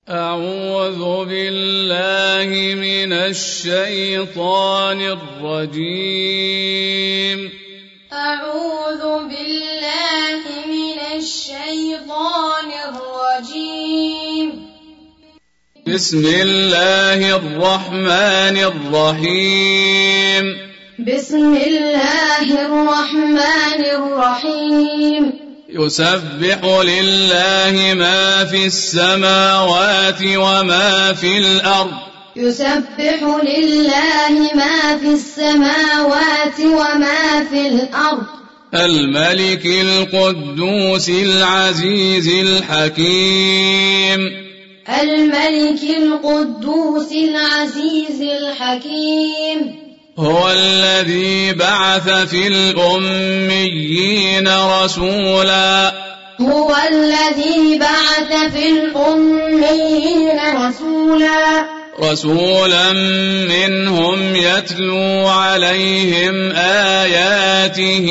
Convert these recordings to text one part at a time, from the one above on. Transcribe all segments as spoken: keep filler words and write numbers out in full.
أعوذ بالله من الشيطان الرجيم أعوذ بالله من الشيطان الرجيم بسم الله الرحمن الرحيم بسم الله الرحمن الرحيم يسبح لله ما في السماوات وما في الأرض يسبح لله ما في السماوات وما في الأرض الملك القدوس العزيز الحكيم الملك القدوس العزيز الحكيم هو الذي بعث في الأميين رسولا هو الذي بعث في الأميين رسولا رسولا منهم يتلو عليهم آياته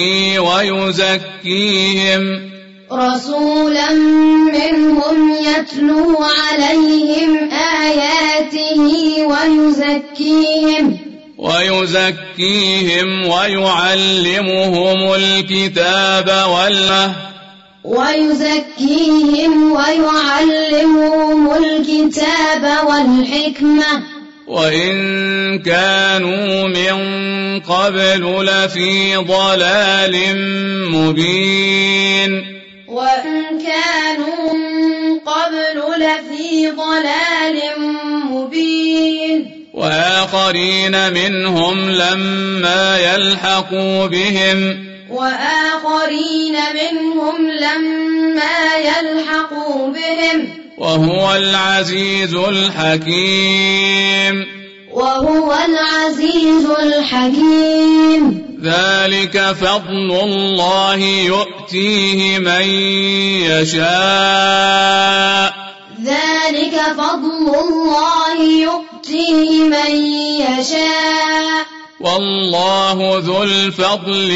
ويزكيهم رسولا منهم يتلو عليهم آياته ويزكيهم ويزكيهم ويعلمهم الكتاب والحكمة ويزكيهم ويعلمهم الكتاب والحكمة وإن كانوا من قبل لفي ضلال مبين وإن كانوا من قبل لفي ضلال مبين وآخرين منهم لما يلحقوا بهم وآخرين منهم لما يلحقوا بهم وهو العزيز الحكيم وهو العزيز الحكيم ذلك فضل الله يؤتيه من يشاء ذلك فضل الله يؤتيه من يشاء والله ذو الفضل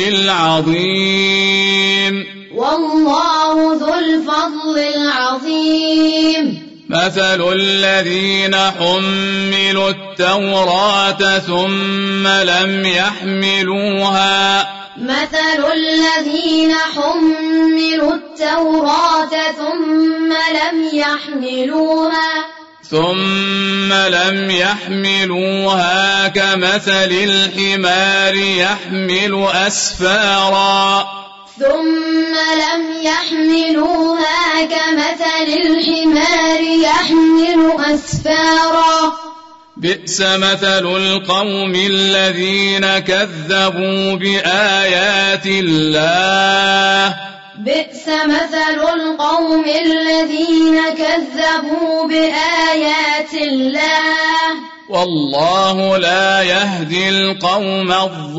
العظيم والله ذو الفضل العظيم مثل الذين حملوا التوراة ثم لم يحملوها مثل الذين حملوا التوراة ثم لم يحملوها ثم لم يحملوها كمثل الحمار يحمل أسفارا ثم لم يحملوها كمثل الحمار يحمل أسفارا بئس مثل القوم الذين كذبوا بآيات الله بئس مثل القوم الذين كذبوا بآيات الله والله لا يهدي القوم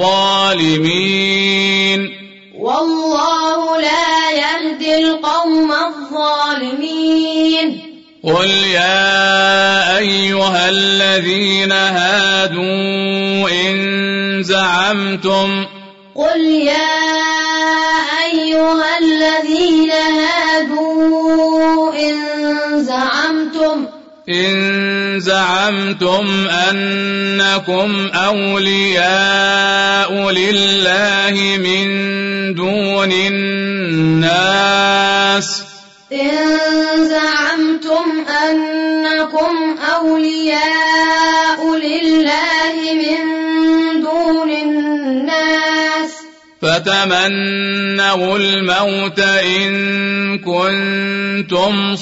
الظالمين والله لا يهدي القوم الظالمين قل يا أيها الذين هادوا إن زعمتم قل يا أيها الذين هادوا إن زعمتم إن زعمتم أنكم أولياء لله من دون الناس إن زعمتم أنكم أولياء لله من دون الناس فتمنوا الموت إن كنتم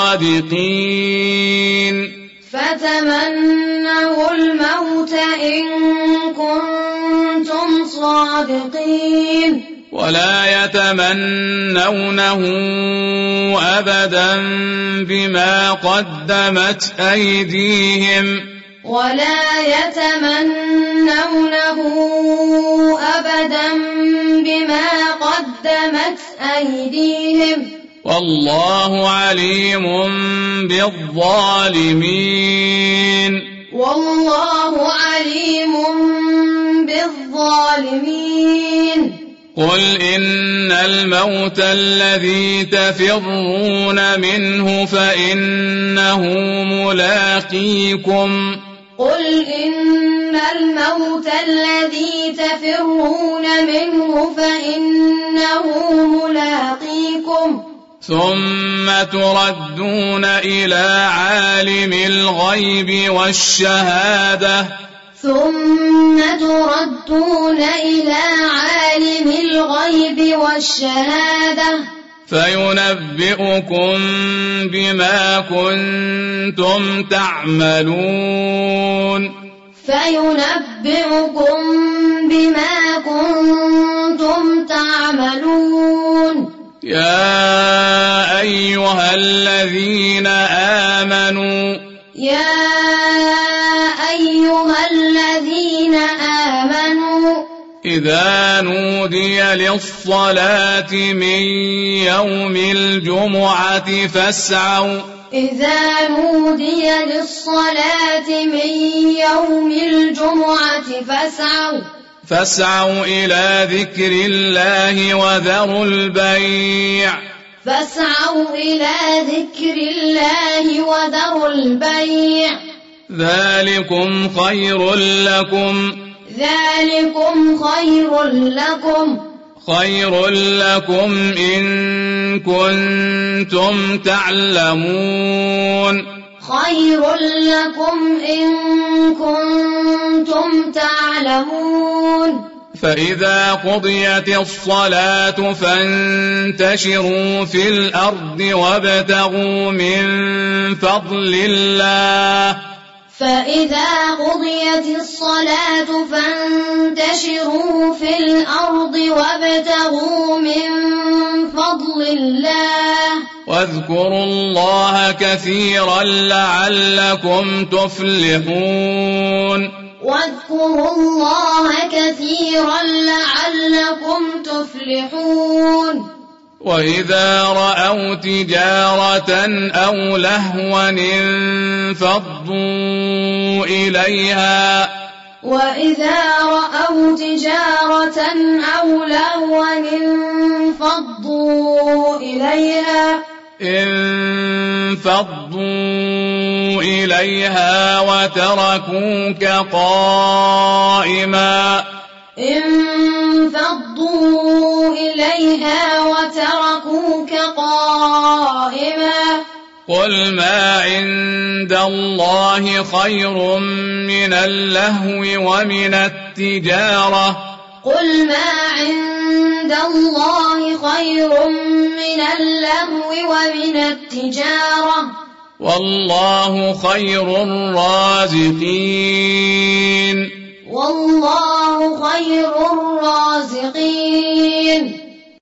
صادقين فتمنوا الموت إن كنتم صادقين ولا يتمنونه أبدا بما قدمت أيديهم ولا يتمنونه أبدا بما قدمت أيديهم والله عليم بالظالمين والله عليم بالظالمين قل إن الموت الذي تفرون منه فإنه ملاقيكم قل إن الموت الذي تفرون منه فإنه ملاقيكم ثم تردون إلى عالم الغيب والشهادة ثم تردون إلى عالم الغيب والشهادة فينبئكم بما كنتم تعملون فينبئكم بما كنتم تعملون يا أيها الذين آمنوا يا أيها الذين آمنوا إذا نودي للصلاة من يوم الجمعة فاسعوا إذا نودي للصلاة من يوم الجمعة فاسعوا فاسعوا إلى ذكر الله وذروا البيع فاسعوا إلى ذكر الله وذروا البيع ذلكم خير لكم ذلكم خير لكم خير لكم إن كنتم تعلمون خير لكم إن كنتم تعلمون فإذا قضيت الصلاة فانتشروا في الأرض وابتغوا من فضل الله فإذا قضيت الصلاة فانتشروا في الأرض وابتغوا من فضل الله واذكروا الله كثيرا لعلكم تفلحون واذكروا الله كثيرا لعلكم تفلحون وإذا رأوا تجارة أو لهوا انفضوا إليها وإذا رأوا تجارة أو لهوا انفضوا إليها انفضوا إليها وتركوك قائما انفضوا إليها وتركوك قائما قل ما عند الله خير من اللهو ومن التجارة قل ما عند الله خير من اللهو ومن التجارة والله خير الرازقين والله خير الرازقين